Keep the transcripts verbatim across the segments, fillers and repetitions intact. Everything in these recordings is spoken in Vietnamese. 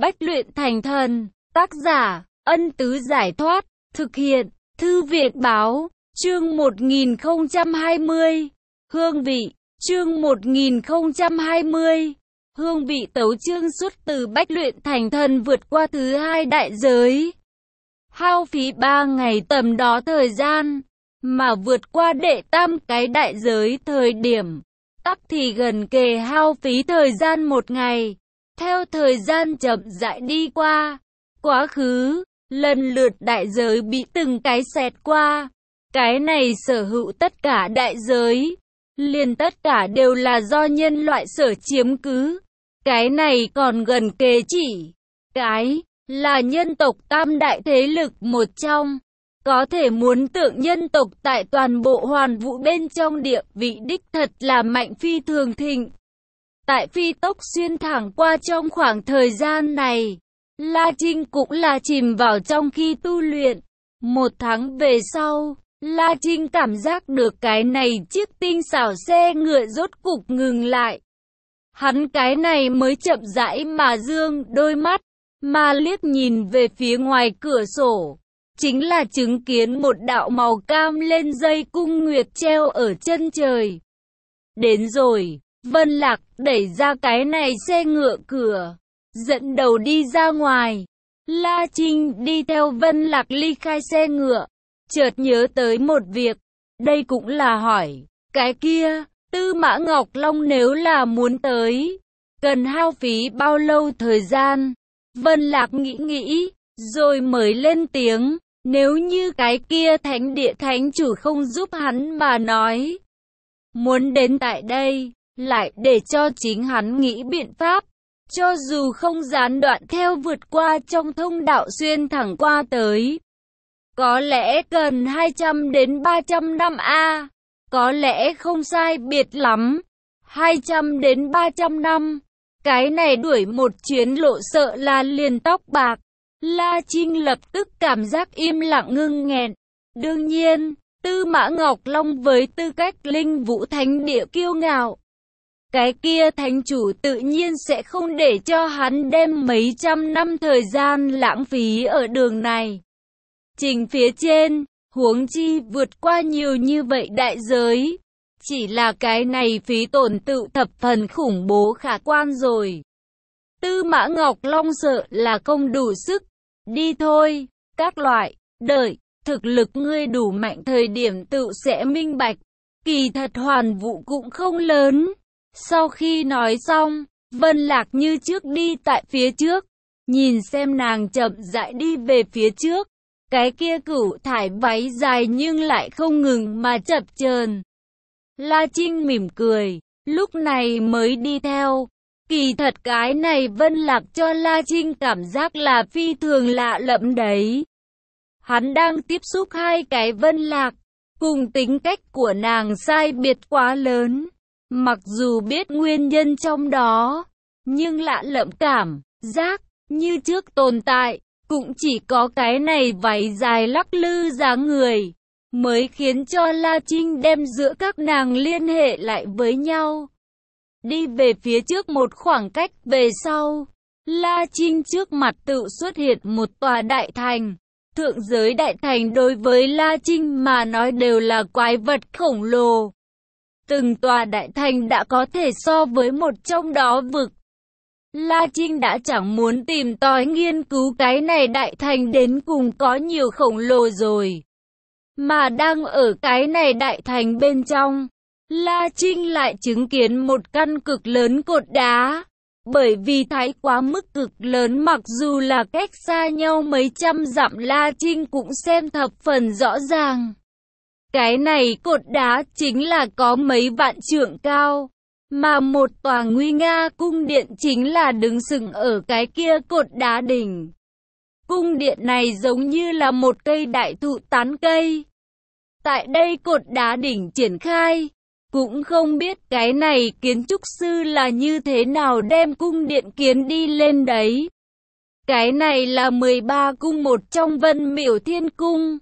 Bách luyện thành thần. Tác giả, Ân Tứ Giải Thoát. Thực hiện, Thư viện Báo. Chương một nghìn không trăm hai mươi. Hương vị. Chương một nghìn không trăm hai mươi. Hương vị tấu chương xuất từ Bách luyện thành thần vượt qua thứ hai đại giới. Hao phí ba ngày tầm đó thời gian, mà vượt qua đệ tam cái đại giới thời điểm. Tắc thì gần kề hao phí thời gian một ngày. Theo thời gian chậm rãi đi qua, quá khứ, lần lượt đại giới bị từng cái xẹt qua. Cái này sở hữu tất cả đại giới, liền tất cả đều là do nhân loại sở chiếm cứ. Cái này còn gần kề chỉ, cái là nhân tộc tam đại thế lực một trong. Có thể muốn tượng nhân tộc tại toàn bộ hoàn vũ bên trong địa vị đích thật là mạnh phi thường thịnh. Tại phi tốc xuyên thẳng qua trong khoảng thời gian này, La Trinh cũng là chìm vào trong khi tu luyện. Một tháng về sau, La Trinh cảm giác được cái này chiếc tinh xảo xe ngựa rốt cục ngừng lại. Hắn cái này mới chậm rãi mà dương đôi mắt, mà liếc nhìn về phía ngoài cửa sổ. Chính là chứng kiến một đạo màu cam lên dây cung nguyệt treo ở chân trời. Đến rồi, Vân Lạc đẩy ra cái này xe ngựa cửa, dẫn đầu đi ra ngoài. La Trinh đi theo Vân Lạc ly khai xe ngựa, chợt nhớ tới một việc, đây cũng là hỏi, cái kia, Tư Mã Ngọc Long nếu là muốn tới, cần hao phí bao lâu thời gian? Vân Lạc nghĩ nghĩ, rồi mới lên tiếng, nếu như cái kia thánh địa thánh chủ không giúp hắn mà nói, muốn đến tại đây, lại để cho chính hắn nghĩ biện pháp, cho dù không gián đoạn theo vượt qua trong thông đạo xuyên thẳng qua tới. Có lẽ cần hai trăm đến ba trăm năm a, có lẽ không sai biệt lắm, hai trăm đến ba trăm năm. Cái này đuổi một chuyến lộ sợ là liền tóc bạc. La Trinh lập tức cảm giác im lặng ngưng nghẹn. Đương nhiên, Tư Mã Ngọc Long với tư cách linh vũ thánh địa kiêu ngạo, cái kia thánh chủ tự nhiên sẽ không để cho hắn đem mấy trăm năm thời gian lãng phí ở đường này. Trình phía trên, huống chi vượt qua nhiều như vậy đại giới. Chỉ là cái này phí tổn tự thập phần khủng bố khả quan rồi. Tư Mã Ngọc Long sợ là không đủ sức. Đi thôi, các loại, đợi, thực lực ngươi đủ mạnh thời điểm tự sẽ minh bạch. Kỳ thật hoàn vũ cũng không lớn. Sau khi nói xong, Vân Lạc như trước đi tại phía trước. Nhìn xem nàng chậm rãi đi về phía trước. Cái kia cửu thải váy dài nhưng lại không ngừng mà chập chờn. La Trinh mỉm cười, lúc này mới đi theo. Kỳ thật cái này Vân Lạc cho La Trinh cảm giác là phi thường lạ lẫm đấy. Hắn đang tiếp xúc hai cái Vân Lạc, cùng tính cách của nàng sai biệt quá lớn. Mặc dù biết nguyên nhân trong đó, nhưng lạ lẫm cảm giác như trước tồn tại, cũng chỉ có cái này váy dài lắc lư dáng người, mới khiến cho La Trinh đem giữa các nàng liên hệ lại với nhau. Đi về phía trước một khoảng cách về sau, La Trinh trước mặt tự xuất hiện một tòa đại thành. Thượng giới đại thành đối với La Trinh mà nói đều là quái vật khổng lồ. Từng tòa đại thành đã có thể so với một trong đó vực. La Trinh đã chẳng muốn tìm tòi nghiên cứu cái này đại thành đến cùng có nhiều khổng lồ rồi. Mà đang ở cái này đại thành bên trong, La Trinh lại chứng kiến một căn cực lớn cột đá. Bởi vì thái quá mức cực lớn, mặc dù là cách xa nhau mấy trăm dặm La Trinh cũng xem thập phần rõ ràng. Cái này cột đá chính là có mấy vạn trượng cao, mà một tòa nguy nga cung điện chính là đứng sừng ở cái kia cột đá đỉnh. Cung điện này giống như là một cây đại thụ tán cây. Tại đây cột đá đỉnh triển khai, cũng không biết cái này kiến trúc sư là như thế nào đem cung điện kiến đi lên đấy. Cái này là mười ba cung một trong Vân Miểu Thiên Cung.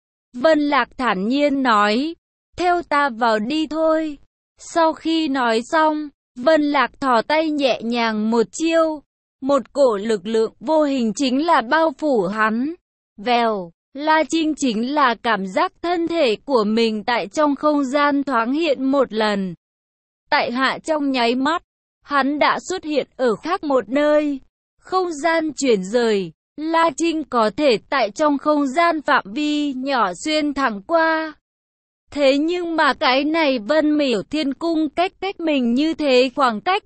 Vân Lạc thản nhiên nói, theo ta vào đi thôi. Sau khi nói xong, Vân Lạc thò tay nhẹ nhàng một chiêu, Một cổ lực lượng vô hình chính là bao phủ hắn. Vèo, La Trinh chính là cảm giác thân thể của mình tại trong không gian thoáng hiện một lần. Tại hạ trong nháy mắt, hắn đã xuất hiện ở khác một nơi. Không gian chuyển rời, La Trinh có thể tại trong không gian phạm vi nhỏ xuyên thẳng qua. Thế nhưng mà cái này Vân Miểu Thiên Cung cách cách mình như thế khoảng cách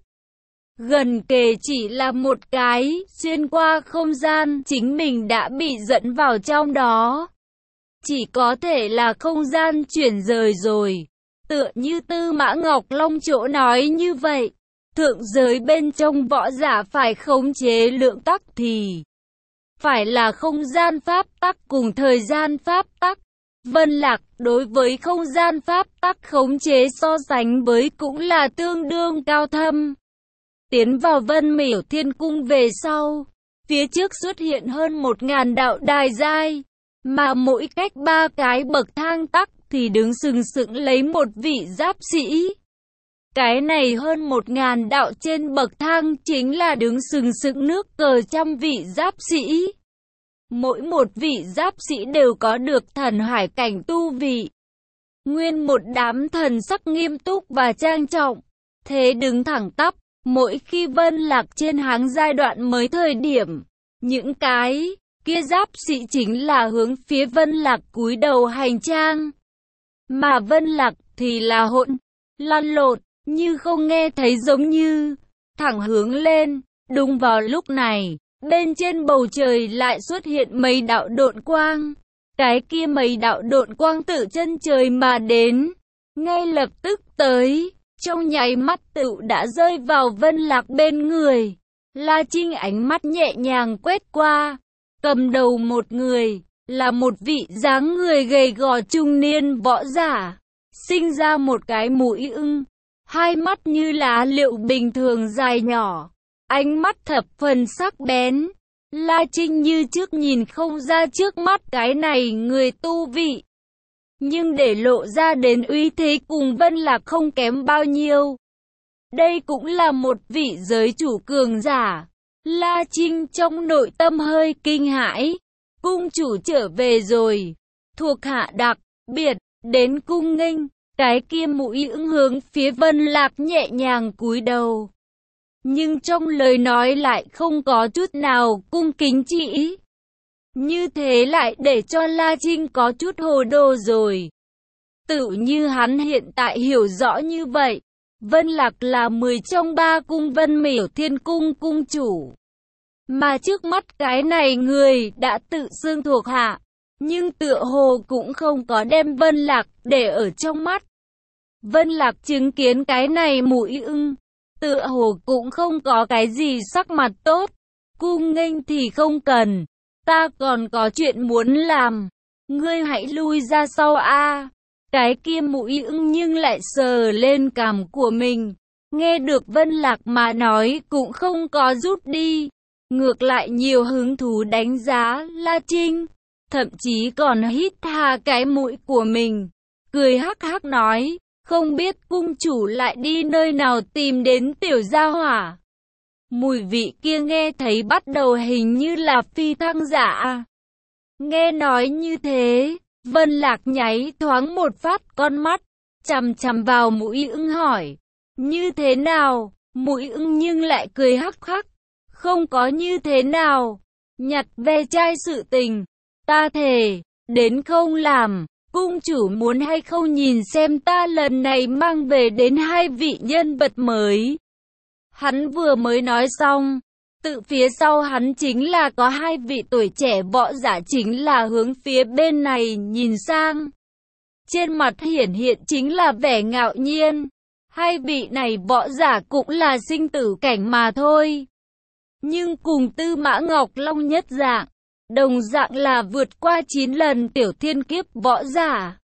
gần kề chỉ là một cái, xuyên qua không gian, chính mình đã bị dẫn vào trong đó. Chỉ có thể là không gian chuyển rời rồi. Tựa như Tư Mã Ngọc Long chỗ nói như vậy. Thượng giới bên trong võ giả phải khống chế lượng tắc thì phải là không gian pháp tắc cùng thời gian pháp tắc. Vân Lạc đối với không gian pháp tắc khống chế so sánh với cũng là tương đương cao thâm. Tiến vào Vân Miểu Thiên Cung về sau, phía trước xuất hiện hơn một ngàn đạo đài giai, mà mỗi cách ba cái bậc thang tắc thì đứng sừng sững lấy một vị giáp sĩ. Cái này hơn một ngàn đạo trên bậc thang chính là đứng sừng sững nước cờ trăm vị giáp sĩ. Mỗi một vị giáp sĩ đều có được thần hải cảnh tu vị. Nguyên một đám thần sắc nghiêm túc và trang trọng, thế đứng thẳng tắp. Mỗi khi Vân Lạc trên hàng giai đoạn mới thời điểm, những cái kia giáp sĩ chính là hướng phía Vân Lạc cúi đầu hành trang. Mà Vân Lạc thì là hỗn, lăn lộn, như không nghe thấy giống như, thẳng hướng lên. Đúng vào lúc này, bên trên bầu trời lại xuất hiện mấy đạo độn quang. Cái kia mấy đạo độn quang tự chân trời mà đến, ngay lập tức tới. Trong nháy mắt tựu đã rơi vào Vân Lạc bên người. La Trinh ánh mắt nhẹ nhàng quét qua. Cầm đầu một người, là một vị dáng người gầy gò trung niên võ giả. Sinh ra một cái mũi ưng. Hai mắt như lá liệu bình thường dài nhỏ. Ánh mắt thập phần sắc bén. La Trinh như trước nhìn không ra trước mắt cái này người tu vị. Nhưng để lộ ra đến uy thế cùng Vân Lạc không kém bao nhiêu. Đây cũng là một vị giới chủ cường giả. La Trinh trong nội tâm hơi kinh hãi. Cung chủ trở về rồi. Thuộc hạ đặc biệt đến cung nghênh. Cái kia mũi ưng hướng phía Vân Lạc nhẹ nhàng cúi đầu. Nhưng trong lời nói lại không có chút nào cung kính chỉ. Như thế lại để cho La Trinh có chút hồ đồ rồi. Tự như hắn hiện tại hiểu rõ như vậy. Vân Lạc là mười trong ba cung Vân Miểu Thiên Cung cung chủ. Mà trước mắt cái này người đã tự xưng thuộc hạ. Nhưng tựa hồ cũng không có đem Vân Lạc để ở trong mắt. Vân Lạc chứng kiến cái này mũi ưng. Tựa hồ cũng không có cái gì sắc mặt tốt. Cung nghênh thì không cần. Ta còn có chuyện muốn làm. Ngươi hãy lui ra sau a. Cái kia mũi ưng nhưng lại sờ lên cằm của mình. Nghe được Vân Lạc mà nói cũng không có rút đi. Ngược lại nhiều hứng thú đánh giá La Trinh. Thậm chí còn hít hà cái mũi của mình. Cười hắc hắc nói. Không biết cung chủ lại đi nơi nào tìm đến tiểu gia hỏa. Mùi vị kia nghe thấy bắt đầu hình như là phi thăng giả. Nghe nói như thế, Vân Lạc nháy thoáng một phát con mắt, chằm chằm vào mũi ưng hỏi. Như thế nào? Mũi ưng nhưng lại cười hắc hắc. Không có như thế nào. Nhặt ve chai sự tình. Ta thề, đến không làm. Cung chủ muốn hay không nhìn xem ta lần này mang về đến hai vị nhân vật mới. Hắn vừa mới nói xong, tự phía sau hắn chính là có hai vị tuổi trẻ võ giả chính là hướng phía bên này nhìn sang. Trên mặt hiển hiện chính là vẻ ngạo nhiên. Hai vị này võ giả cũng là sinh tử cảnh mà thôi. Nhưng cùng Tư Mã Ngọc Long nhất dạng. Đồng dạng là vượt qua chín lần tiểu thiên kiếp võ giả.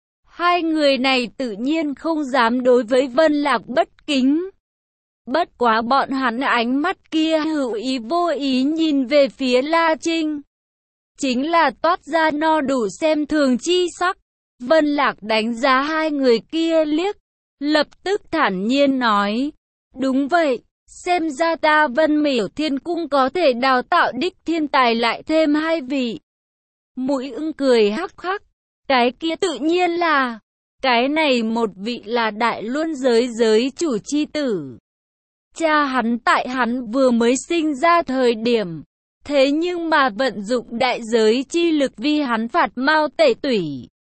Hai người này tự nhiên không dám đối với Vân Lạc bất kính. Bất quá bọn hắn ánh mắt kia hữu ý vô ý nhìn về phía La Trinh. Chính là toát ra no đủ xem thường chi sắc. Vân Lạc đánh giá hai người kia liếc. Lập tức thản nhiên nói. Đúng vậy, xem ra ta Vân Miểu Thiên Cung có thể đào tạo đích thiên tài lại thêm hai vị. Mũi Ưng cười hắc hắc, cái kia tự nhiên là, cái này một vị là đại luân giới giới chủ chi tử. Cha hắn tại hắn vừa mới sinh ra thời điểm, thế nhưng mà vận dụng đại giới chi lực vi hắn phạt mao tẩy tủy.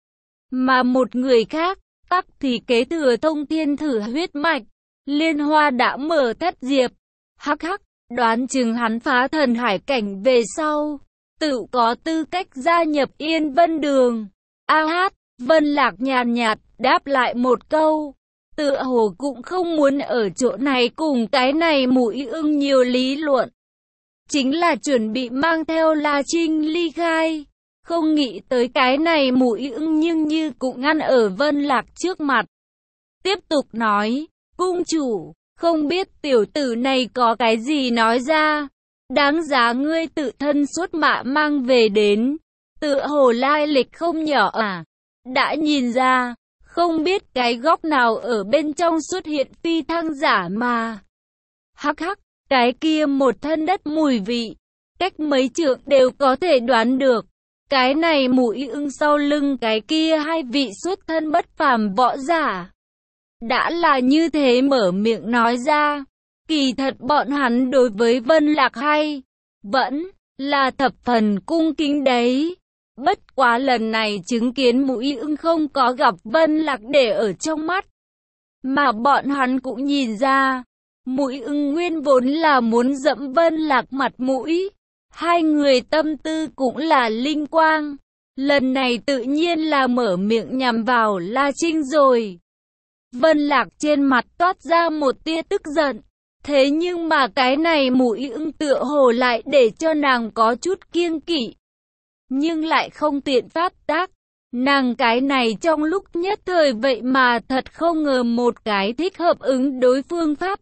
Mà một người khác, tắc thì kế thừa thông thiên thử huyết mạch, liên hoa đã mở thất diệp. Hắc hắc, đoán chừng hắn phá thần hải cảnh về sau, tự có tư cách gia nhập Yên Vân Đường. A hát, Vân Lạc nhàn nhạt, đáp lại một câu, tựa hồ cũng không muốn ở chỗ này cùng cái này Mũi Ưng nhiều lý luận. Chính là chuẩn bị mang theo La Trinh ly khai, không nghĩ tới cái này Mũi Ưng nhưng như cũng ngăn ở Vân Lạc trước mặt. Tiếp tục nói, cung chủ, không biết tiểu tử này có cái gì nói ra, đáng giá ngươi tự thân xuất mã mang về đến, tựa hồ lai lịch không nhỏ à, đã nhìn ra, không biết cái góc nào ở bên trong xuất hiện phi thăng giả mà. Hắc hắc, cái kia một thân đất mùi vị, cách mấy trượng đều có thể đoán được, cái này Mũi Ưng sau lưng cái kia hai vị xuất thân bất phàm võ giả. Đã là như thế mở miệng nói ra, kỳ thật bọn hắn đối với Vân Lạc hay, vẫn là thập phần cung kính đấy. Bất quá lần này chứng kiến Mũi Ưng không có gặp Vân Lạc để ở trong mắt, mà bọn hắn cũng nhìn ra, Mũi Ưng nguyên vốn là muốn dẫm Vân Lạc mặt mũi, hai người tâm tư cũng là linh quang, lần này tự nhiên là mở miệng nhằm vào La Trinh rồi. Vân Lạc trên mặt toát ra một tia tức giận, thế nhưng mà cái này Mũi Ưng tựa hồ lại để cho nàng có chút kiêng kỵ, nhưng lại không tiện phát tác. Nàng cái này trong lúc nhất thời vậy mà thật không ngờ một cái thích hợp ứng đối phương pháp.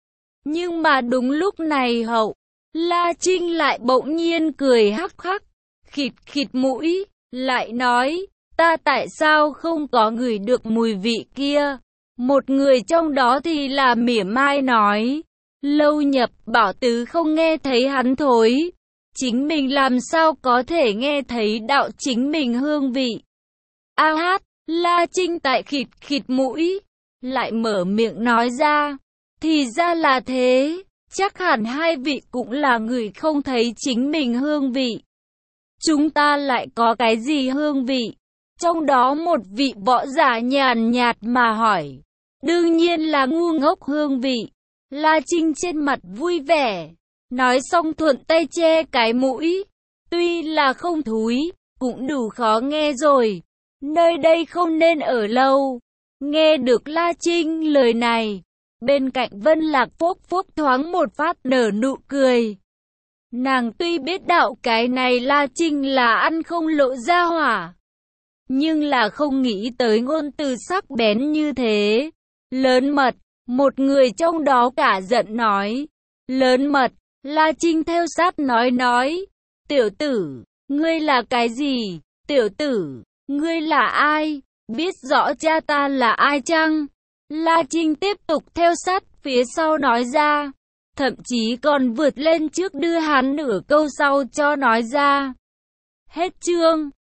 Nhưng mà đúng lúc này hậu, La Trinh lại bỗng nhiên cười hắc hắc, khịt khịt mũi, lại nói, ta tại sao không có ngửi được mùi vị kia. Một người trong đó thì là mỉa mai nói, Lâu Nhập Bảo tứ không nghe thấy hắn thối, chính mình làm sao có thể nghe thấy đạo chính mình hương vị. A hát, La Trinh tại khịt khịt mũi, lại mở miệng nói ra, thì ra là thế, chắc hẳn hai vị cũng là người không thấy chính mình hương vị. Chúng ta lại có cái gì hương vị? Trong đó một vị võ giả nhàn nhạt mà hỏi, đương nhiên là ngu ngốc hương vị. La Trinh trên mặt vui vẻ, nói xong thuận tay che cái mũi, tuy là không thúi, cũng đủ khó nghe rồi, nơi đây không nên ở lâu. Nghe được La Trinh lời này, bên cạnh Vân Lạc phốc phốc thoáng một phát nở nụ cười. Nàng tuy biết đạo cái này La Trinh là ăn không lộ ra hỏa, nhưng là không nghĩ tới ngôn từ sắc bén như thế. Lớn mật, một người trong đó cả giận nói, lớn mật. La Trinh theo sát nói nói, tiểu tử, ngươi là cái gì? Tiểu tử, ngươi là ai? Biết rõ cha ta là ai chăng? La Trinh tiếp tục theo sát phía sau nói ra, thậm chí còn vượt lên trước đưa hắn nửa câu sau cho nói ra. Hết chương.